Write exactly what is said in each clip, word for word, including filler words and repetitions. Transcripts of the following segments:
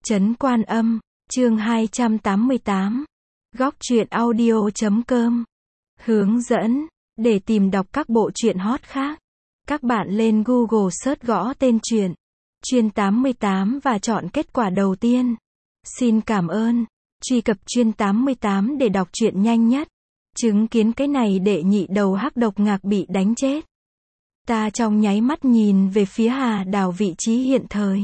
Trấn Quan Âm, chương hai trăm tám mươi tám. Góc truyện audio chấm com. Hướng dẫn, để tìm đọc các bộ truyện hot khác, các bạn lên Google search gõ tên truyện Chuyên tám mươi tám và chọn kết quả đầu tiên. Xin cảm ơn. Truy cập Chuyên tám mươi tám để đọc truyện nhanh nhất. Chứng kiến cái này đệ nhị đầu hắc độc ngạc bị đánh chết. Ta trong nháy mắt nhìn về phía Hà Đào vị trí hiện thời.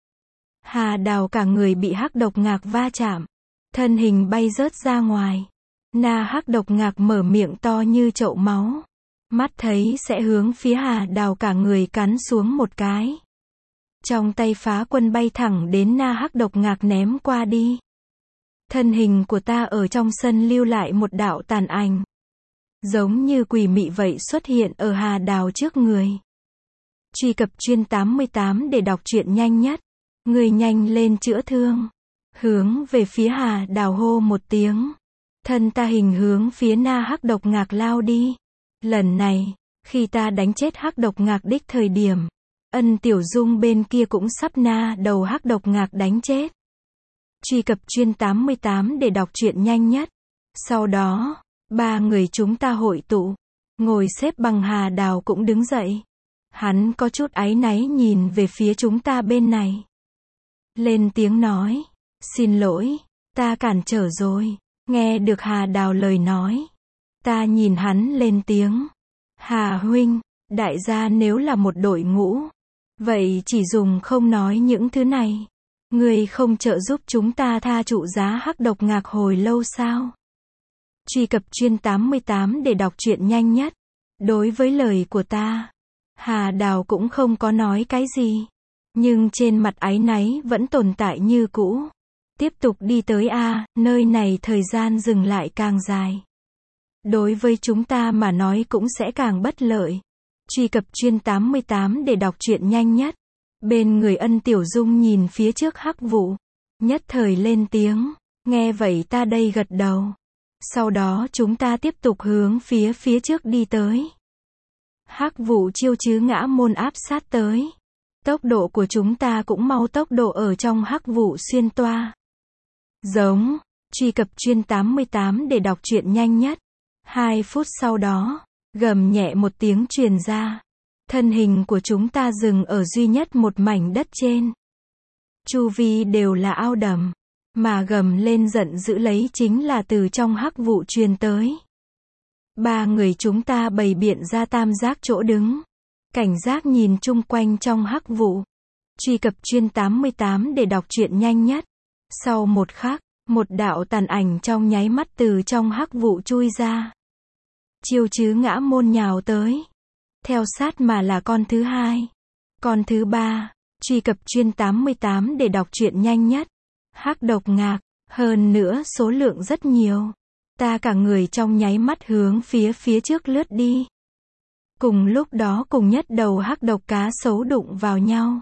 Hà Đào cả người bị hắc độc ngạc va chạm, thân hình bay rớt ra ngoài. Na hắc độc ngạc mở miệng to như chậu máu, mắt thấy sẽ hướng phía Hà Đào cả người cắn xuống một cái. Trong tay phá quân bay thẳng đến na hắc độc ngạc ném qua đi. Thân hình của ta ở trong sân lưu lại một đạo tàn ảnh, giống như quỷ mị vậy xuất hiện ở Hà Đào trước người. Truy cập Chuyên tám mươi tám để đọc truyện nhanh nhất. Người nhanh lên chữa thương. Hướng về phía Hà Đào hô một tiếng. Thân ta hình hướng phía na hắc độc ngạc lao đi. Lần này, khi ta đánh chết hắc độc ngạc đích thời điểm, Ân Tiểu Dung bên kia cũng sắp na đầu hắc độc ngạc đánh chết. Truy cập Chuyên tám mươi tám để đọc truyện nhanh nhất. Sau đó, ba người chúng ta hội tụ, ngồi xếp bằng. Hà Đào cũng đứng dậy. Hắn có chút áy náy nhìn về phía chúng ta bên này. Lên tiếng nói, xin lỗi, ta cản trở rồi. Nghe được Hà Đào lời nói, ta nhìn hắn lên tiếng. Hà huynh, đại gia nếu là một đội ngũ, vậy chỉ dùng không nói những thứ này. Người không trợ giúp chúng ta tha trụ giá hắc độc ngạc hồi lâu sao? Truy cập Chuyên tám mươi tám để đọc truyện nhanh nhất. Đối với lời của ta, Hà Đào cũng không có nói cái gì, nhưng trên mặt áy náy vẫn tồn tại như cũ. Tiếp tục đi tới a, nơi này thời gian dừng lại càng dài. Đối với chúng ta mà nói cũng sẽ càng bất lợi. Truy cập Chuyên tám mươi tám để đọc truyện nhanh nhất. Bên người Ân Tiểu Dung nhìn phía trước hắc vụ, nhất thời lên tiếng. Nghe vậy ta đây gật đầu. Sau đó chúng ta tiếp tục hướng phía phía trước đi tới. Hắc vụ chiêu chứ ngã môn áp sát tới. Tốc độ của chúng ta cũng mau tốc độ ở trong hắc vụ xuyên toa. Giống. Truy cập Chuyên tám mươi tám để đọc truyện nhanh nhất. Hai phút sau đó, gầm nhẹ một tiếng truyền ra. Thân hình của chúng ta dừng ở duy nhất một mảnh đất trên. Chu vi đều là ao đầm, mà gầm lên giận dữ lấy chính là từ trong hắc vụ truyền tới. Ba người chúng ta bày biện ra tam giác chỗ đứng, cảnh giác nhìn chung quanh trong hắc vụ. Truy cập Chuyên tám mươi tám để đọc truyện nhanh nhất. Sau một khắc, một đạo tàn ảnh trong nháy mắt từ trong hắc vụ chui ra. Chiêu chứ ngã môn nhào tới. Theo sát mà là con thứ hai, con thứ ba. Truy cập Chuyên tám mươi tám để đọc truyện nhanh nhất. Hắc độc ngạc, hơn nữa số lượng rất nhiều. Ta cả người trong nháy mắt hướng phía phía trước lướt đi. Cùng lúc đó cùng nhất đầu hắc độc cá sấu đụng vào nhau.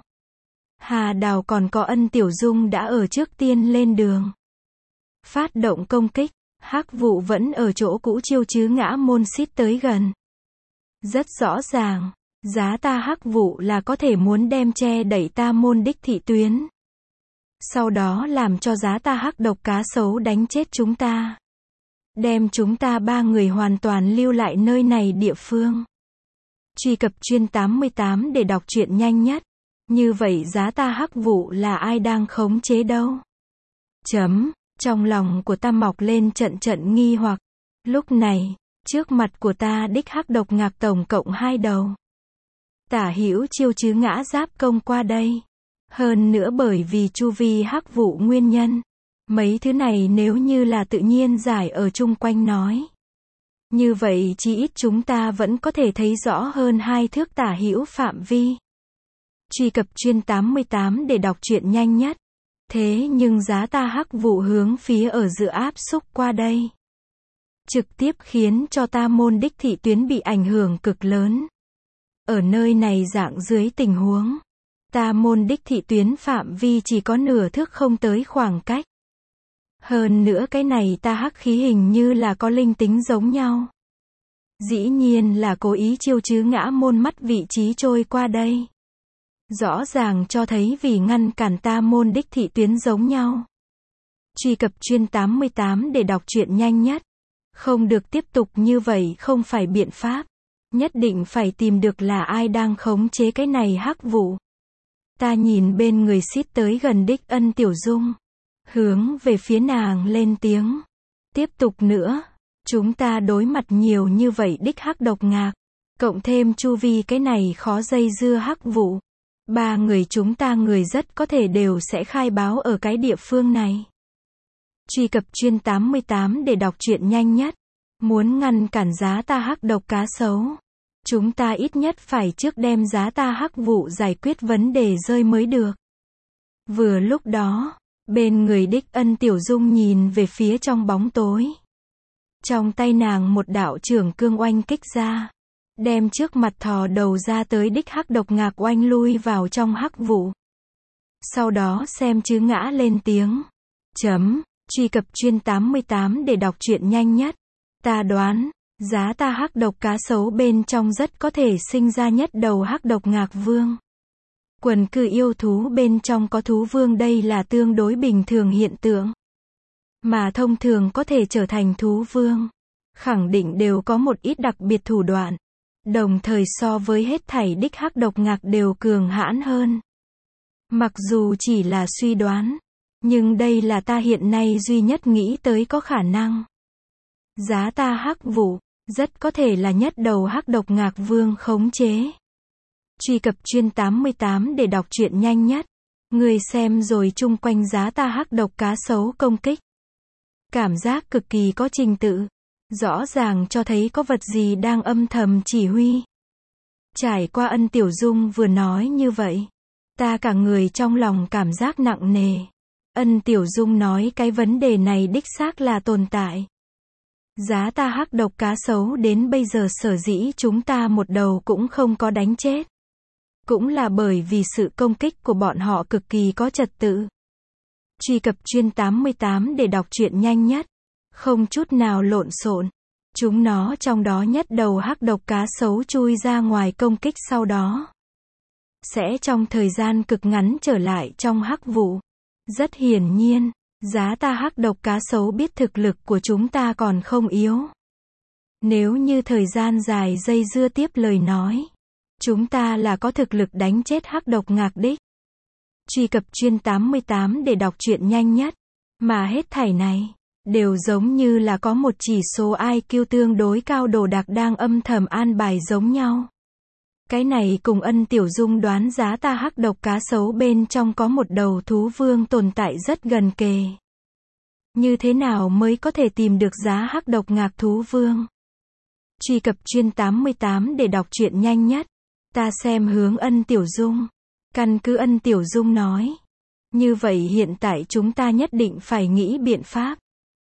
Hà Đào còn có Ân Tiểu Dung đã ở trước tiên lên đường, phát động công kích. Hắc vụ vẫn ở chỗ cũ chiêu chứ ngã môn xít tới gần. Rất rõ ràng, giá ta hắc vụ là có thể muốn đem che đẩy ta môn đích thị tuyến. Sau đó làm cho giá ta hắc độc cá sấu đánh chết chúng ta. Đem chúng ta ba người hoàn toàn lưu lại nơi này địa phương. Truy cập Chuyên tám mươi tám để đọc truyện nhanh nhất. Như vậy giá ta hắc vụ là ai đang khống chế đâu? Chấm. Trong lòng của ta mọc lên trận trận nghi hoặc. Lúc này, trước mặt của ta đích hắc độc ngạc tổng cộng hai đầu. Tả hữu chiêu chứ ngã giáp công qua đây. Hơn nữa bởi vì chu vi hắc vụ nguyên nhân, mấy thứ này nếu như là tự nhiên giải ở chung quanh nói, như vậy chỉ ít chúng ta vẫn có thể thấy rõ hơn hai thước tả hữu phạm vi. Truy cập Chuyên tám mươi tám để đọc truyện nhanh nhất. Thế nhưng giá ta hắc vụ hướng phía ở giữa áp xúc qua đây, trực tiếp khiến cho ta môn đích thị tuyến bị ảnh hưởng cực lớn. Ở nơi này dạng dưới tình huống, ta môn đích thị tuyến phạm vi chỉ có nửa thước không tới khoảng cách. Hơn nữa cái này ta hắc khí hình như là có linh tính giống nhau. Dĩ nhiên là cố ý chiêu chứ ngã môn mắt vị trí trôi qua đây. Rõ ràng cho thấy vì ngăn cản ta môn đích thị tuyến giống nhau. Truy cập chuyên tám mươi tám để đọc truyện nhanh nhất. Không được tiếp tục như vậy không phải biện pháp. Nhất định phải tìm được là ai đang khống chế cái này hắc vụ. Ta nhìn bên người xít tới gần đích Ân Tiểu Dung. Hướng về phía nàng lên tiếng. Tiếp tục nữa. Chúng ta đối mặt nhiều như vậy đích hắc độc ngạc. Cộng thêm chu vi cái này khó dây dưa hắc vụ. Ba người chúng ta người rất có thể đều sẽ khai báo ở cái địa phương này. Truy cập chuyên tám mươi tám để đọc truyện nhanh nhất. Muốn ngăn cản giá ta hắc độc cá sấu. Chúng ta ít nhất phải trước đem giá ta hắc vụ giải quyết vấn đề rơi mới được. Vừa lúc đó, bên người đích Ân Tiểu Dung nhìn về phía trong bóng tối. Trong tay nàng một đạo trưởng cương oanh kích ra. Đem trước mặt thò đầu ra tới đích hắc độc ngạc oanh lui vào trong hắc vụ. Sau đó xem chứ ngã lên tiếng. Chấm, truy cập chuyên tám mươi tám để đọc truyện nhanh nhất. Ta đoán, giá ta hắc độc cá sấu bên trong rất có thể sinh ra nhất đầu hắc độc ngạc vương. Quần cư yêu thú bên trong có thú vương đây là tương đối bình thường hiện tượng. Mà thông thường có thể trở thành thú vương. Khẳng định đều có một ít đặc biệt thủ đoạn. Đồng thời so với hết thảy đích hắc độc ngạc đều cường hãn hơn. Mặc dù chỉ là suy đoán. Nhưng đây là ta hiện nay duy nhất nghĩ tới có khả năng. Giá ta hắc vụ, rất có thể là nhất đầu hắc độc ngạc vương khống chế. Truy cập chuyên tám mươi tám để đọc truyện nhanh nhất. Người xem rồi chung quanh giá ta hắc độc cá sấu công kích. Cảm giác cực kỳ có trình tự. Rõ ràng cho thấy có vật gì đang âm thầm chỉ huy. Trải qua Ân Tiểu Dung vừa nói như vậy. Ta cả người trong lòng cảm giác nặng nề. Ân Tiểu Dung nói cái vấn đề này đích xác là tồn tại. Giá ta hắc độc cá sấu đến bây giờ sở dĩ chúng ta một đầu cũng không có đánh chết. Cũng là bởi vì sự công kích của bọn họ cực kỳ có trật tự. Truy cập chuyên tám mươi tám để đọc truyện nhanh nhất. Không chút nào lộn xộn. Chúng nó trong đó nhất đầu hắc độc cá sấu chui ra ngoài công kích sau đó. Sẽ trong thời gian cực ngắn trở lại trong hắc vụ. Rất hiển nhiên, giá ta hắc độc cá sấu biết thực lực của chúng ta còn không yếu. Nếu như thời gian dài dây dưa tiếp lời nói. Chúng ta là có thực lực đánh chết hắc độc ngạc đích. Truy cập chuyên tám mươi tám để đọc truyện nhanh nhất. Mà hết thảy này. Đều giống như là có một chỉ số i kiu tương đối cao đồ đạc đang âm thầm an bài giống nhau. Cái này cùng Ân Tiểu Dung đoán giá ta hắc độc cá sấu bên trong có một đầu thú vương tồn tại rất gần kề. Như thế nào mới có thể tìm được giá hắc độc ngạc thú vương? Truy cập chuyên tám mươi tám để đọc truyện nhanh nhất. Ta xem hướng Ân Tiểu Dung. Căn cứ Ân Tiểu Dung nói. Như vậy hiện tại chúng ta nhất định phải nghĩ biện pháp.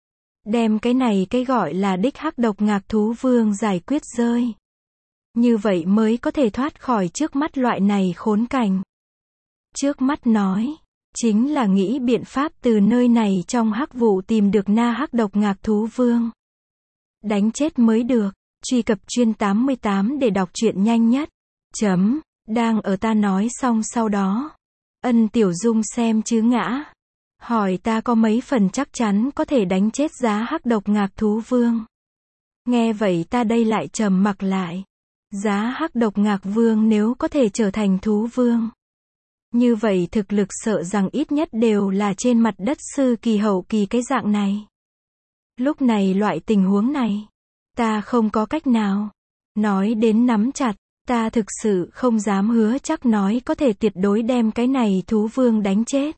Đem cái này cái gọi là đích hắc độc ngạc thú vương giải quyết rơi. Như vậy mới có thể thoát khỏi trước mắt loại này khốn cảnh. Trước mắt nói. Chính là nghĩ biện pháp từ nơi này trong hắc vụ tìm được na hắc độc ngạc thú vương. Đánh chết mới được. Truy cập chuyên tám mươi tám để đọc truyện nhanh nhất. Chấm. Đang ở ta nói xong sau đó. Ân Tiểu Dung xem chứ ngã. Hỏi ta có mấy phần chắc chắn có thể đánh chết giá hắc độc ngạc thú vương. Nghe vậy ta đây lại trầm mặc lại. Giá hắc độc ngạc vương nếu có thể trở thành thú vương. Như vậy thực lực sợ rằng ít nhất đều là trên mặt đất sư kỳ hậu kỳ cái dạng này. Lúc này loại tình huống này. Ta không có cách nào. Nói đến nắm chặt. Ta thực sự không dám hứa chắc nói có thể tuyệt đối đem cái này thú vương đánh chết.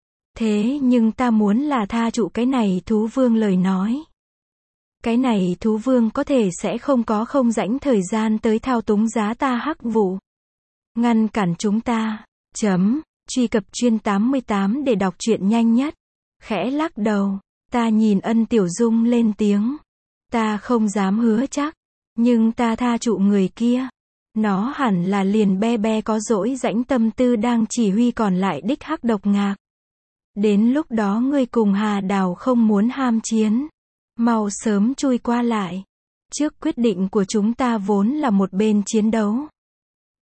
Thế nhưng ta muốn là tha trụ cái này thú vương lời nói. Cái này thú vương có thể sẽ không có không rãnh thời gian tới thao túng giá ta hắc vụ. Ngăn cản chúng ta. Chấm. Truy cập chuyên tám mươi tám để đọc truyện nhanh nhất. Khẽ lắc đầu. Ta nhìn Ân Tiểu Dung lên tiếng. Ta không dám hứa chắc. Nhưng ta tha trụ người kia. Nó hẳn là liền be be có dỗi rãnh tâm tư đang chỉ huy còn lại đích hắc độc ngạc. Đến lúc đó ngươi cùng Hà Đào không muốn ham chiến. Mau sớm chui qua lại. Trước quyết định của chúng ta vốn là một bên chiến đấu.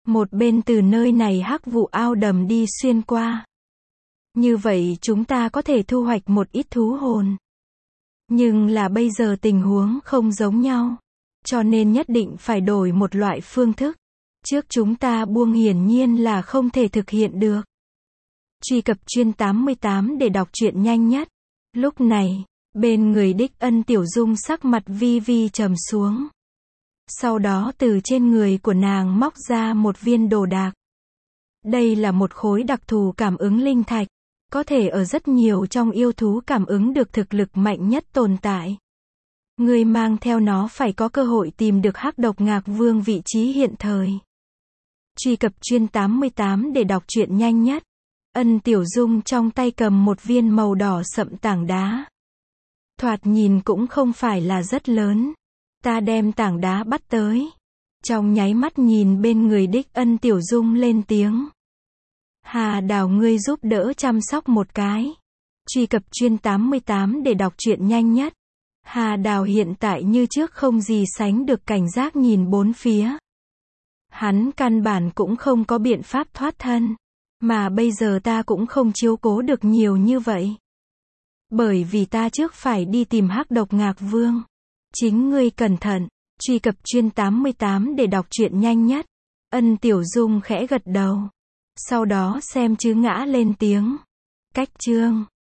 Một bên từ nơi này hắc vụ ao đầm đi xuyên qua. Như vậy chúng ta có thể thu hoạch một ít thú hồn. Nhưng là bây giờ tình huống không giống nhau. Cho nên nhất định phải đổi một loại phương thức. Trước chúng ta buông hiển nhiên là không thể thực hiện được. Truy cập chuyên tám mươi tám để đọc truyện nhanh nhất. Lúc này, bên người Đích Ân Tiểu Dung sắc mặt vi vi trầm xuống. Sau đó từ trên người của nàng móc ra một viên đồ đạc. Đây là một khối đặc thù cảm ứng linh thạch. Có thể ở rất nhiều trong yêu thú cảm ứng được thực lực mạnh nhất tồn tại. Người mang theo nó phải có cơ hội tìm được Hắc Độc Ngạc Vương vị trí hiện thời. Truy cập chuyên tám mươi tám để đọc truyện nhanh nhất. Ân Tiểu Dung trong tay cầm một viên màu đỏ sậm tảng đá. Thoạt nhìn cũng không phải là rất lớn. Ta đem tảng đá bắt tới. Trong nháy mắt nhìn bên người Đích Ân Tiểu Dung lên tiếng. Hà Đào ngươi giúp đỡ chăm sóc một cái. Truy cập chuyên tám mươi tám để đọc truyện nhanh nhất. Hà Đào hiện tại như trước không gì sánh được cảnh giác nhìn bốn phía. Hắn căn bản cũng không có biện pháp thoát thân. Mà bây giờ ta cũng không chiếu cố được nhiều như vậy. Bởi vì ta trước phải đi tìm Hắc Độc Ngạc Vương. Chính ngươi cẩn thận. Truy cập chuyên tám mươi tám để đọc truyện nhanh nhất. Ân Tiểu Dung khẽ gật đầu. Sau đó xem chứ ngã lên tiếng. Cách chương